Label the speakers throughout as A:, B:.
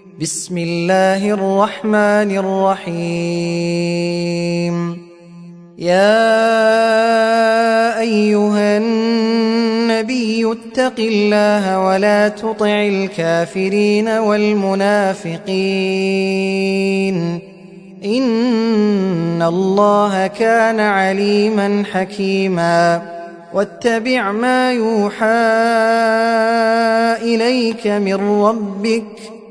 A: بسم الله الرحمن الرحيم. يا أيها النبي اتق الله ولا تطع الكافرين والمنافقين إن الله كان عليما حكيما. واتبع ما يوحى إليك من ربك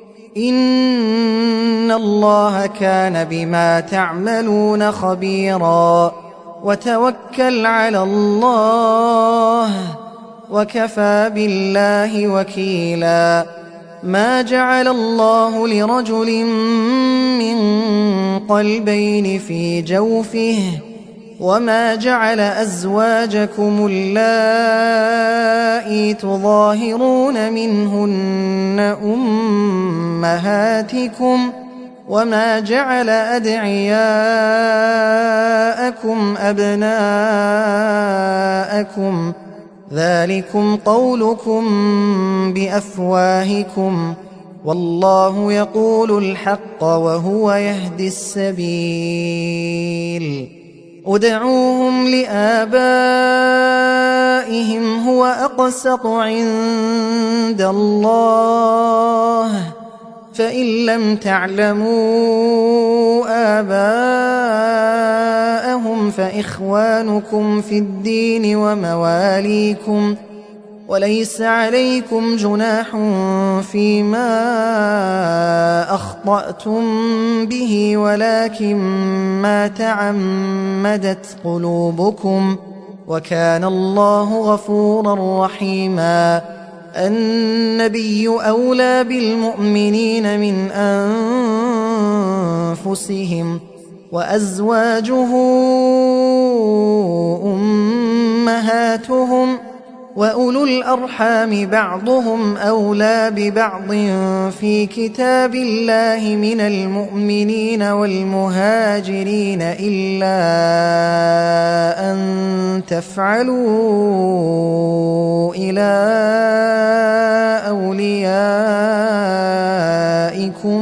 A: إن الله كان بما تعملون خبيرا. وتوكل على الله وكفى بالله وكيلا. ما جعل الله لرجل من قلبين في جوفه وما جعل أزواجكم اللائي تظاهرون منهن أمهاتكم وما جعل أدعياءكم أبناءكم ذلكم قولكم بأفواهكم والله يقول الحق وهو يهدي السبيل. ادعوهم لآبائهم هو أقسط عند الله فإن لم تعلموا آباءهم فإخوانكم في الدين ومواليكم وليس عليكم جناح فيما أخطأتم به ولكن ما تعمدت قلوبكم وكان الله غفورا رحيما. النبي أولى بالمؤمنين من أنفسهم وأزواجه أمهاتهم وأولو الأرحام بعضهم أولى ببعض في كتاب الله من المؤمنين والمهاجرين إلا أن تفعلوا إلى أوليائكم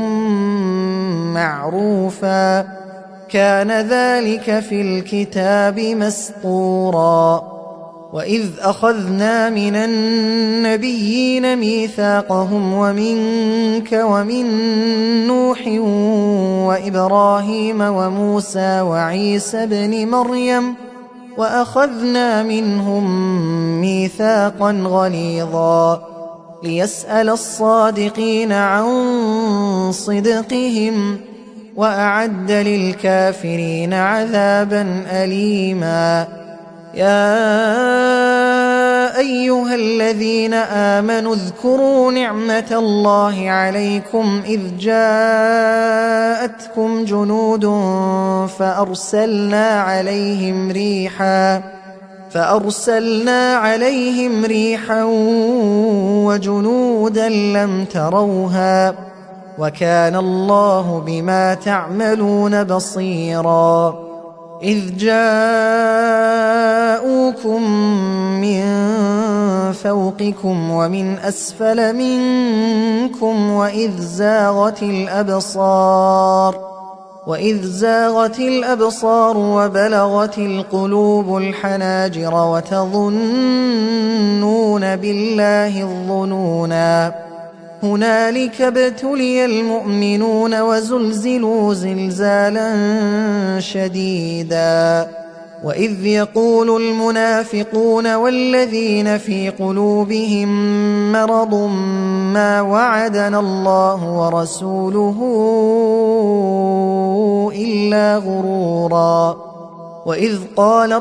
A: معروفا كان ذلك في الكتاب مسطورا. وإذ أخذنا من النبيين ميثاقهم ومنك ومن نوح وإبراهيم وموسى وعيسى بن مريم وأخذنا منهم ميثاقا غليظا ليسأل الصادقين عن صدقهم وأعد للكافرين عذابا أليما. يا أيها الذين آمنوا اذكروا نعمة الله عليكم إذ جاءتكم جنود فأرسلنا عليهم ريحا وجنودا لم تروها وكان الله بما تعملون بصيرا. إذ جاءوكم من فوقكم ومن أسفل منكم وإذ زاغت الأبصار وبلغت القلوب الحناجر وتظنون بالله الظنونا. هنالك ابتلي المؤمنون وزلزلوا زلزالا شديدا. وإذ يقول المنافقون والذين في قلوبهم مرض ما وعدنا الله ورسوله إلا غرورا. وإذ قالت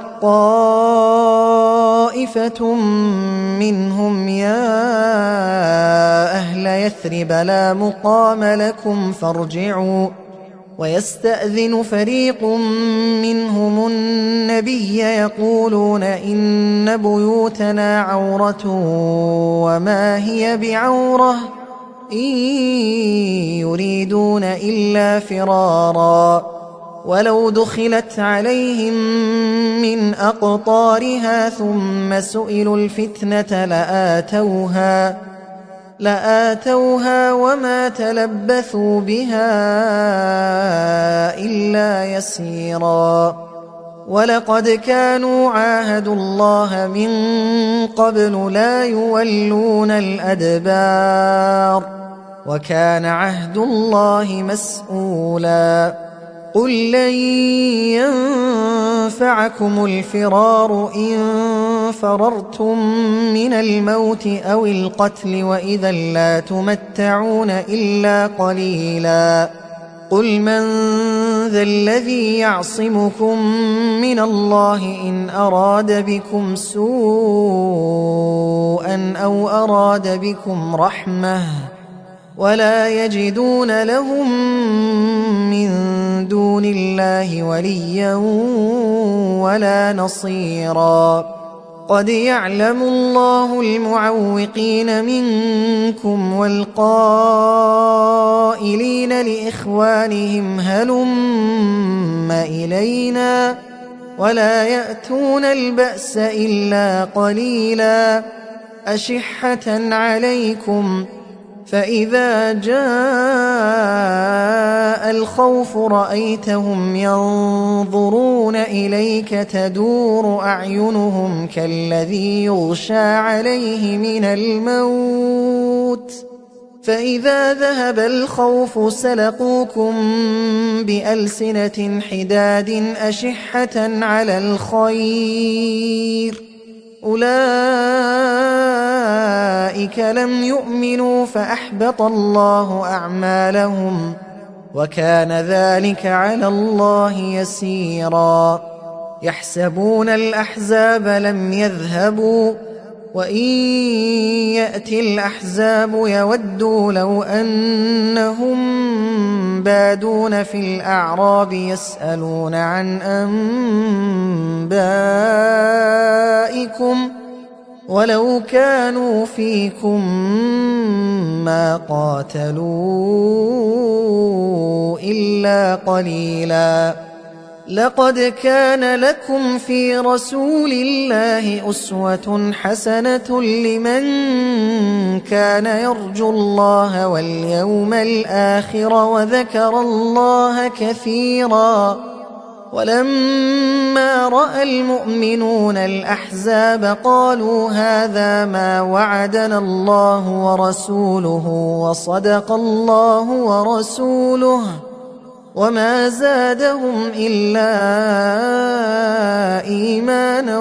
A: طائفة منهم يا أهل يثرب لا مقام لكم فارجعوا ويستأذن فريق منهم النبي يقولون إن بيوتنا عورة وما هي بعورة إن يريدون إلا فرارا. ولو دخلت عليهم من أقطارها ثم سئلوا الفتنة لآتوها لآتوها وما تلبثوا بها إلا يسيرا ولقد كانوا عاهدوا الله من قبل لا يولون الأدبار وكان عهد الله مسؤولا قل لن ينفعكم الفرار إن فررتم من الموت أو القتل وإذا لا تمتعون إلا قليلا قل من ذا الذي يعصمكم من الله إن أراد بكم سوءا أو أراد بكم رحمة ولا يجدون لهم من دون الله وليا ولا نصيرا قد يعلم الله المعوقين منكم والقائلين لإخوانهم هلم إلينا ولا يأتون البأس إلا قليلا أشحة عليكم فإذا جاء الخوف رأيتهم ينظرون إليك تدور أعينهم كالذي يغشى عليه من الموت فإذا ذهب الخوف سلقوكم بألسنة حداد أشحة على الخير أولئك لم يؤمنوا فأحبط الله أعمالهم وكان ذلك على الله يسيرا يحسبون الأحزاب لم يذهبوا وإن يأتي الأحزاب يودوا لو أنهم بادون في الأعراب يسألون عن أنبائكم ولو كانوا فيكم ما قاتلوا إلا قليلا لقد كان لكم في رسول الله أسوة حسنة لمن كان يرجو الله واليوم الآخر وذكر الله كثيرا ولما رأى المؤمنون الأحزاب قالوا هذا ما وعدنا الله ورسوله وصدق الله ورسوله وما زادهم إلا إيمانا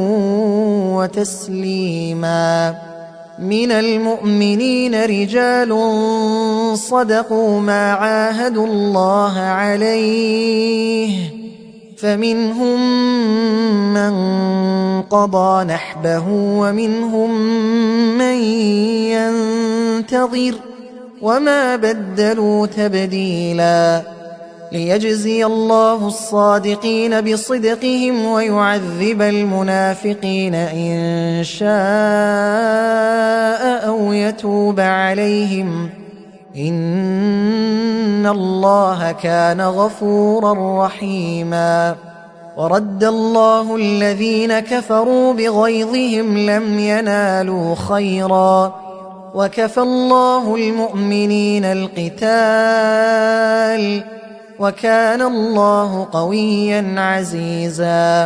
A: وتسليما من المؤمنين رجال صدقوا ما عاهدوا الله عليه فمنهم من قضى نحبه ومنهم من ينتظر وما بدلوا تبديلا ليجزي الله الصادقين بصدقهم ويعذب المنافقين إن شاء أو يتوب عليهم إن الله كان غفورا رحيما ورد الله الذين كفروا بغيظهم لم ينالوا خيرا وكفى الله المؤمنين القتال وكان الله قويا عزيزا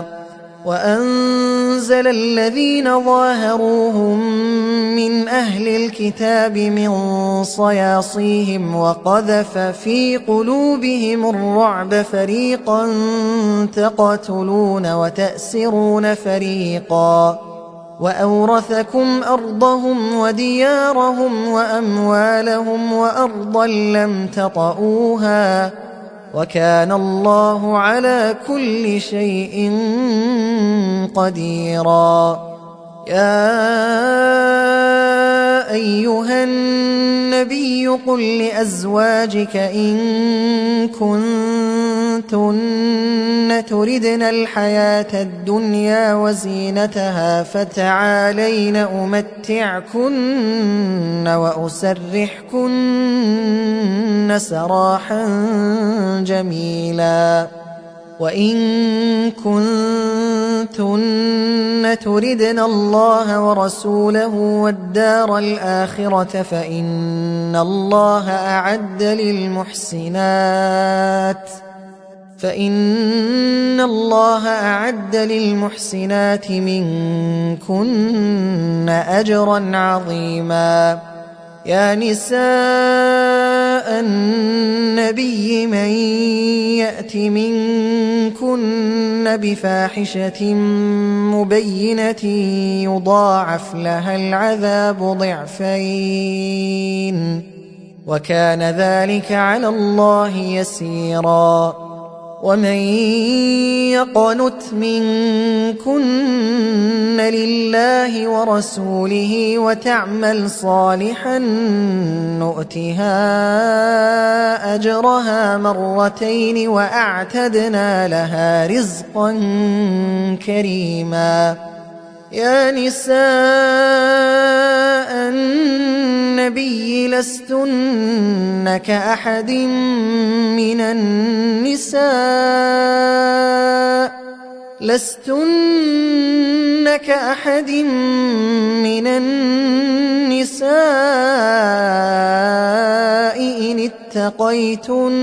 A: وأنزل الذين ظاهروهم من أهل الكتاب من صياصيهم وقذف في قلوبهم الرعب فريقا تقتلون وتأسرون فريقا وأورثكم أرضهم وديارهم وأموالهم وأرضا لم تطئوها وكان الله على كل شيء قديرا يا أيها النبي قل لأزواجك إن كنتن تردن الحياة الدنيا وزينتها فتعالين أمتعكن وأسرحكن سراحا جميلا وإن كنتن تردن الله ورسوله والدار الآخرة فإن الله أعد للمحسنات منكن أجرا عظيما. يا نساء النبي من يأت منكن بفاحشة مبينة يضاعف لها العذاب ضعفين وكان ذلك على الله يسيرا. ومن يقنت منكن لله ورسوله وتعمل صالحا نؤتها أجرها مرتين وأعتدنا لها رزقا كريما. يا نساء النبي لستن كأحد من النساء إن اتقيتن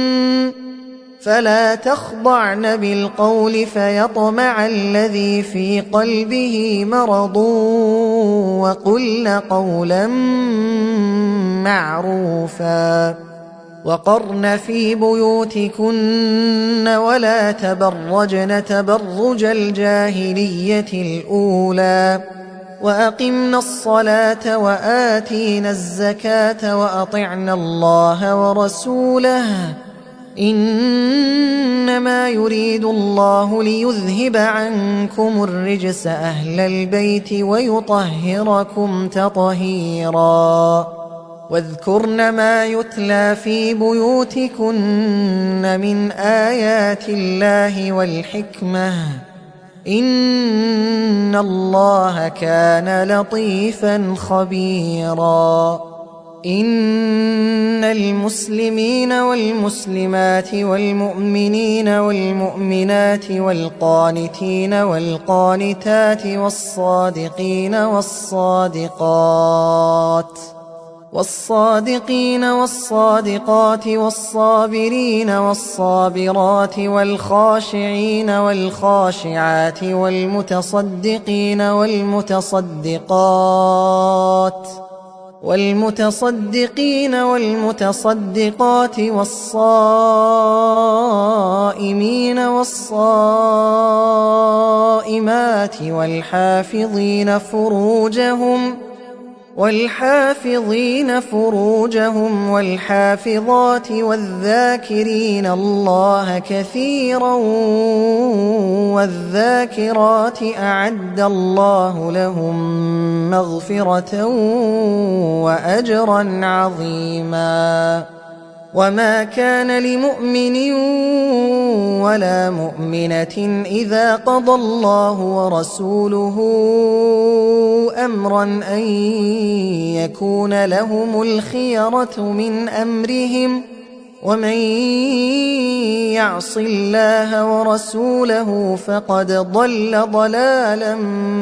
A: فلا تخضعن بالقول فيطمع الذي في قلبه مرض وقلن قولا معروفا. وقرن في بيوتكن ولا تبرجن تبرج الجاهلية الأولى وأقمنا الصلاة وآتينا الزكاة وأطعنا الله ورسوله إنما يريد الله ليذهب عنكم الرجس أهل البيت ويطهركم تطهيرا. واذكرن ما يتلى في بيوتكن من آيات الله والحكمة إن الله كان لطيفا خبيرا. إن المسلمين والمسلمات والمؤمنين والمؤمنات والقانتين والقانتات والصادقين والصادقات والصابرين والصابرات والخاشعين والخاشعات والمتصدقين والمتصدقات والصائمين والصائمات والحافظين فروجهم والحافظات والذاكرين الله كثيرا والذاكرات أعد الله لهم مغفرة وأجرا عظيما. وما كان لمؤمن ولا مؤمنة إذا قضى الله ورسوله أمرا أن يكون لهم الخيرة من أمرهم ومن يعص الله ورسوله فقد ضل ضلالا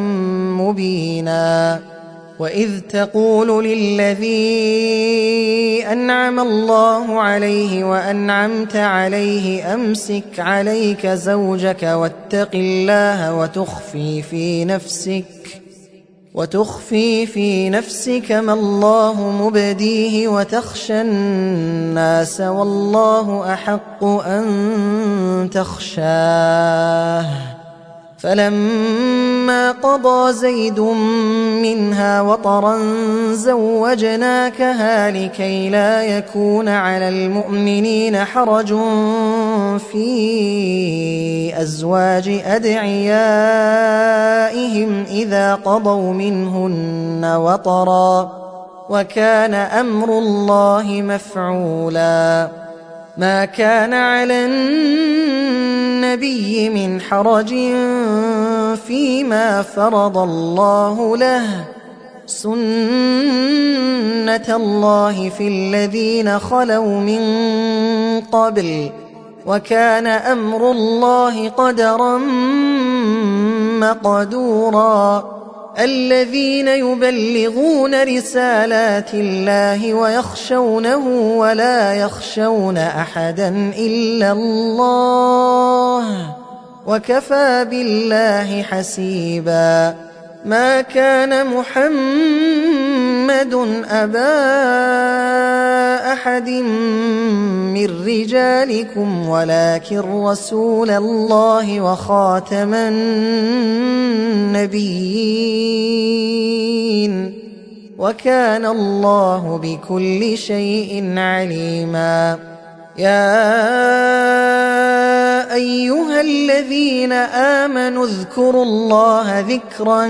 A: مبينا. وإذ تقول للذي أنعم الله عليه وأنعمت عليه أمسك عليك زوجك واتق الله وتخفي في نفسك ما الله مبديه وتخشى الناس والله أحق أن تخشاه. فلما قضى زيد منها وطرا زوجناكها لكي لا يكون على المؤمنين حرج في أزواج أدعيائهم إذا قضوا منهن وطرا وكان أمر الله مفعولا. ما كان على النبي من حرج فيما فرض الله له سنة الله في الذين خلوا من قبل وكان أمر الله قدرا مقدورا. الذين يبلغون رسالات الله ويخشونه ولا يخشون أحدا إلا الله وكفى بالله حسيبا. ما كان محمد أبا أحد من رجالكم ولكن رسول الله وخاتم النبيين وكان الله بكل شيء عليما. يا أيها الذين آمنوا اذكروا الله ذكرا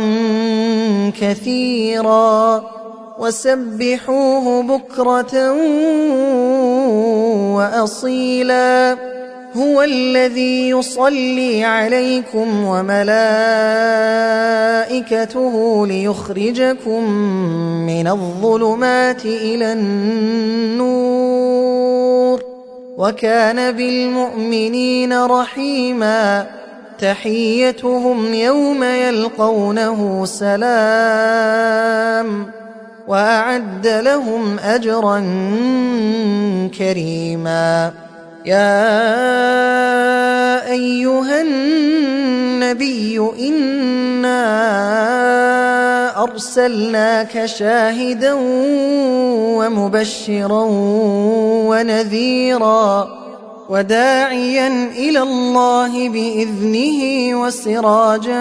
A: كثيرا وسبحوه بكرة وأصيلا. هو الذي يصلي عليكم وملائكته ليخرجكم من الظلمات إلى النور وكان بالمؤمنين رحيما. تحيتهم يوم يلقونه سلام وأعد لهم أجرا كريما. يا أيها النبي إنا أرسلناك شاهدا ومبشرا ونذيرا وداعيا إلى الله بإذنه وسراجا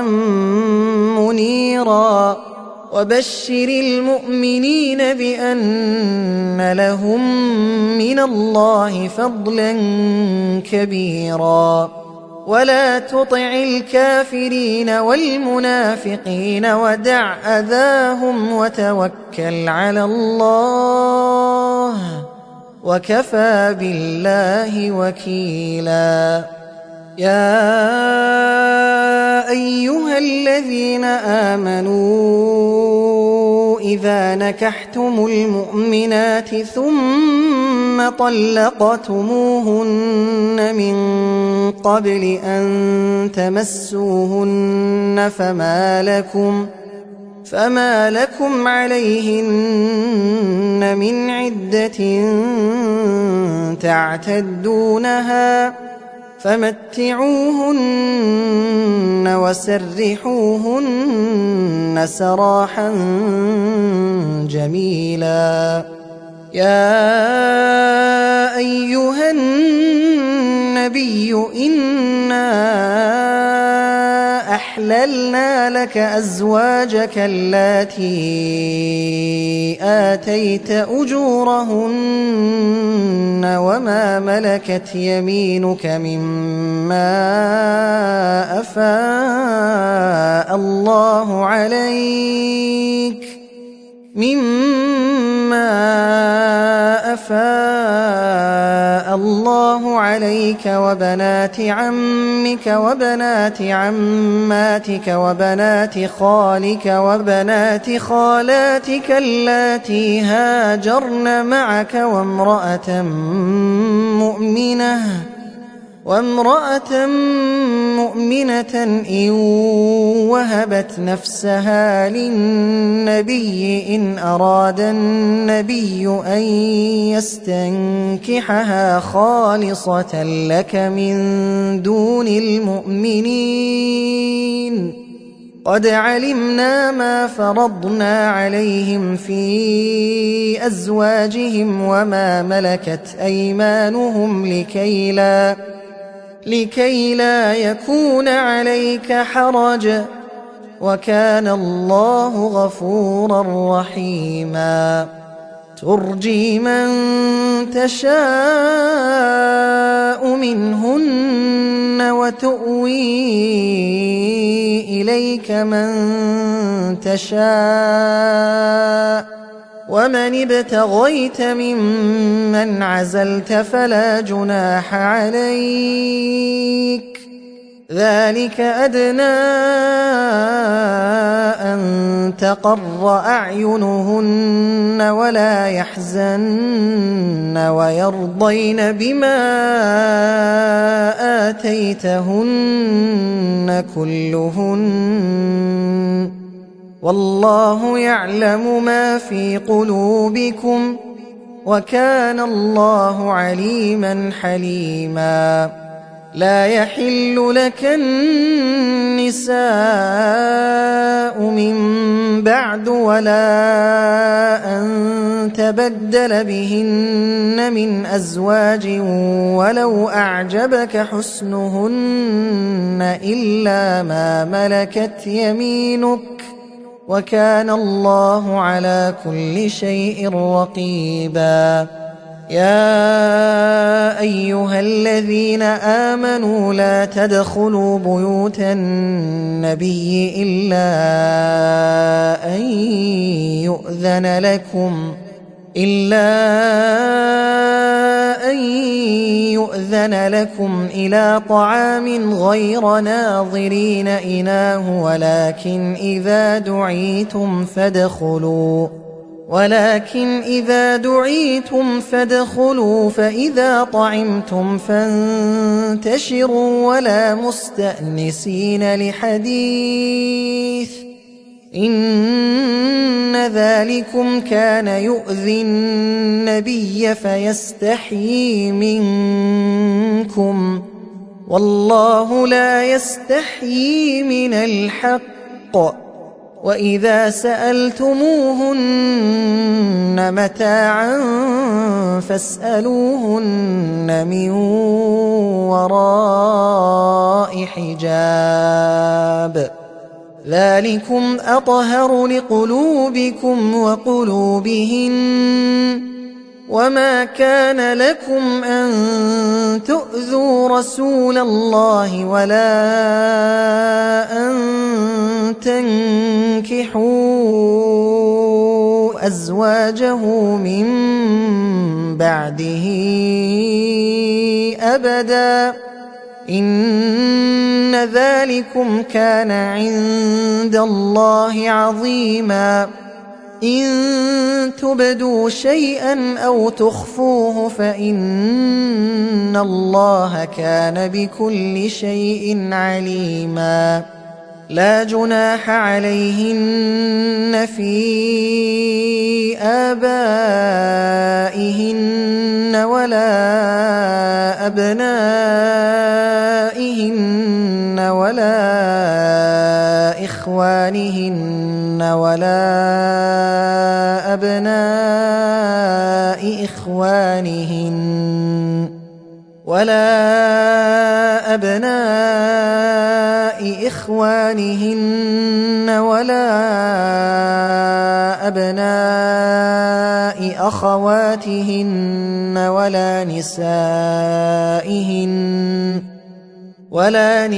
A: منيرا. وبشر المؤمنين بأن لهم من الله فضلا كبيرا. ولا تطع الكافرين والمنافقين ودع أذاهم وتوكل على الله وكفى بالله وكيلا. يا أيها الذين آمنوا إذا نكحتم المؤمنات ثم طلقتموهن من قبل أن تمسوهن فما لكم عليهن من عدة تعتدونها فمتعوهن وسرحوهن سراحا جميلا. يا أيها النبي إنا أحللنا لك أزواجك اللاتي آتيت أجورهن وما ملكت يمينك مما أفاء الله عليك وبنات عمك وبنات عماتك وبنات خالك وبنات خالاتك اللاتي هاجرن معك وامرأة مؤمنة إن وهبت نفسها للنبي إن أراد النبي أن يستنكحها خالصة لك من دون المؤمنين. قد علمنا ما فرضنا عليهم في أزواجهم وما ملكت أيمانهم لكي لا يكون عليك حرج وكان الله غفورا رحيما. ترجي من تشاء منهن وتؤوي إليك من تشاء ومن ابتغيت ممن عزلت فلا جناح عليك. ذلك أدنى أن تقر أعينهن ولا يحزن ويرضين بما آتيتهن كلهن والله يعلم ما في قلوبكم وكان الله عليما حليما لا يحل لك النساء من بعد ولا أن تبدل بهن من أزواج ولو أعجبك حسنهن إلا ما ملكت يمينك وكان الله على كل شيء رقيبا يا أيها الذين آمنوا لا تدخلوا بيوت النبي إلا أن يؤذن لكم إلى طعام غير ناظرين إناه ولكن إذا دعيتم فادخلوا فإذا طعمتم فانتشروا ولا مستأنسين لحديث إن ذلكم كان يؤذي النبي فيستحيي منكم والله لا يستحيي من الحق وإذا سألتموهن متاعا فاسألوهن من وراء حجاب ذلكم أطهر لقلوبكم وقلوبهن وما كان لكم أن تؤذوا رسول الله ولا أن تنكحوا أزواجه من بعده أبدا إن ذلكم كان عند الله عظيما إن تبدوا شيئا أو تخفوه فإن الله كان بكل شيء عليما لا جناح عليهن في آبائهن ولا أبنائهن ولا إخوانهن ولا أبناء إخوانهن ولا أبناء أخواتهن ولا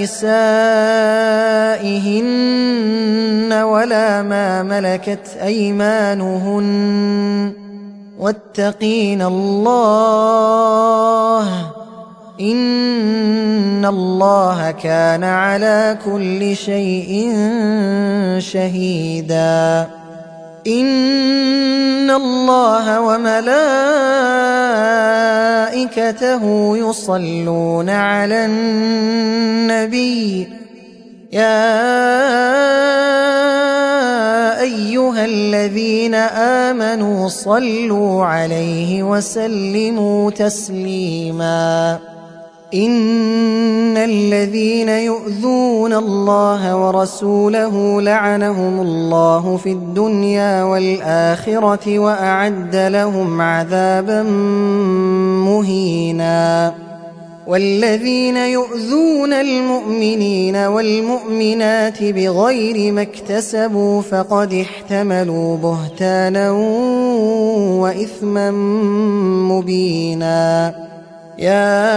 A: نسائهن ولا ما ملكت أيمانهن واتقين الله إن الله كان على كل شيء شهيدا إن الله وملائكته يصلون على النبي يا أيها الذين آمنوا صلوا عليه وسلموا تسليما إن الذين يؤذون الله ورسوله لعنهم الله في الدنيا والآخرة وأعد لهم عذابا مهينا والذين يؤذون المؤمنين والمؤمنات بغير ما اكتسبوا فقد احتملوا بهتانا وإثما مبينا يا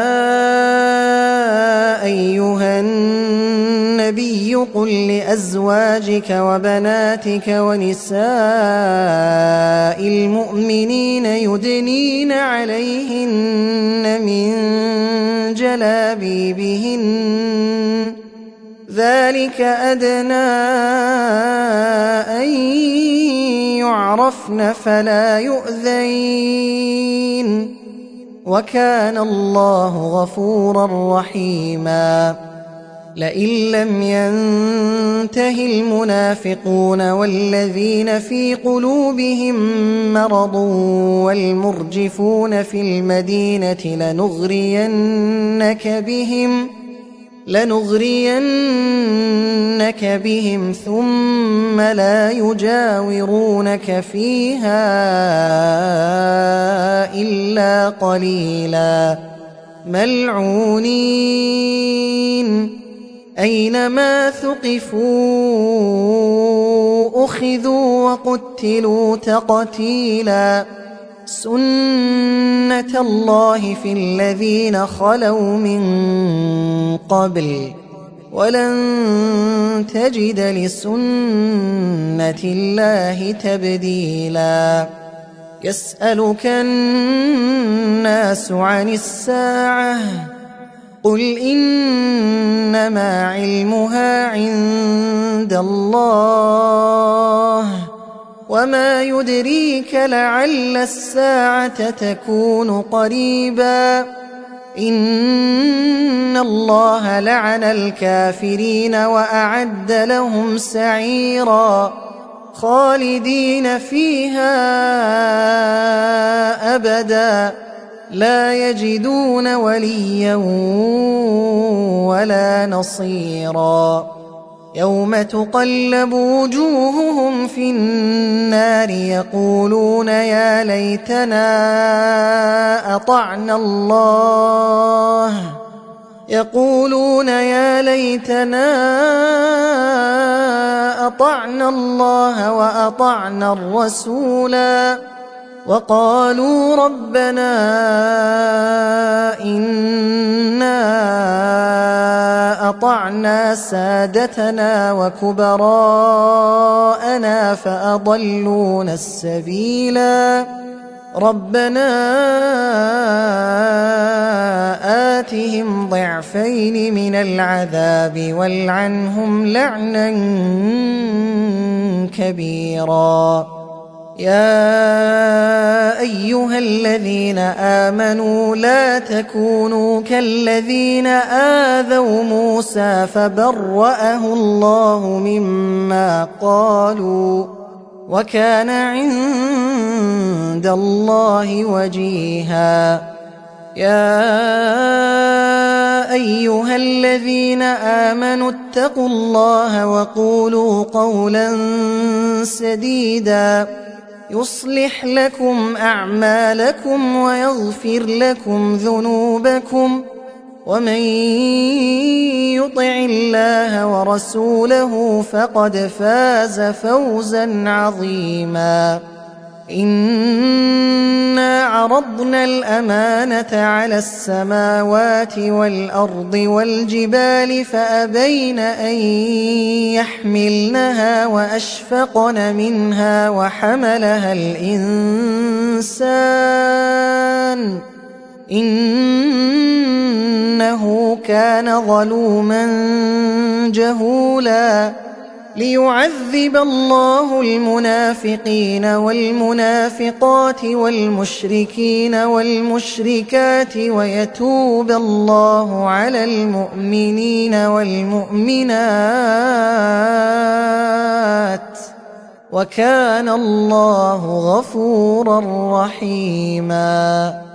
A: أيها النبي قل لأزواجك وبناتك ونساء المؤمنين يدنين عليهن من جلابيبهن ذلك أدنى أن يعرفن فلا يؤذين وكان الله غفورا رحيما لئن لم ينته المنافقون والذين في قلوبهم مرض والمرجفون في المدينة لنغرينك بهم ثم لا يجاورونك فيها إلا قليلا ملعونين أينما ثقفوا أخذوا وقتلوا تقتيلا سنة الله في الذين خلوا من قبل ولن تجد لسنة الله تبديلا يسألك الناس عن الساعة قل إنما علمها عند الله وما يدريك لعل الساعة تكون قريبا إن الله لعن الكافرين وأعد لهم سعيرا خالدين فيها أبدا لا يجدون وليا ولا نصيرا يوم تقلب وجوههم في النار يقولون يا ليتنا أطعنا الله وأطعنا الرسولا وقالوا ربنا إنا أطعنا سادتنا وكبراءنا فأضلونا السبيلا ربنا آتهم ضعفين من العذاب والعنهم لعنا كبيرا يا أيها الذين آمنوا لا تكونوا كالذين آذوا موسى فبرأه الله مما قالوا وكان عند الله وجيها يا أيها الذين آمنوا اتقوا الله وقولوا قولا سديدا يصلح لكم أعمالكم ويغفر لكم ذنوبكم ومن يطع الله ورسوله فقد فاز فوزا عظيما إنا عرضنا الأمانة على السماوات والأرض والجبال فأبين أن يحملنها وأشفقن منها وحملها الإنسان إنه كان ظلوما جهولا ليعذب الله المنافقين والمنافقات والمشركين والمشركات ويتوب الله على المؤمنين والمؤمنات وكان الله غفورا رحيما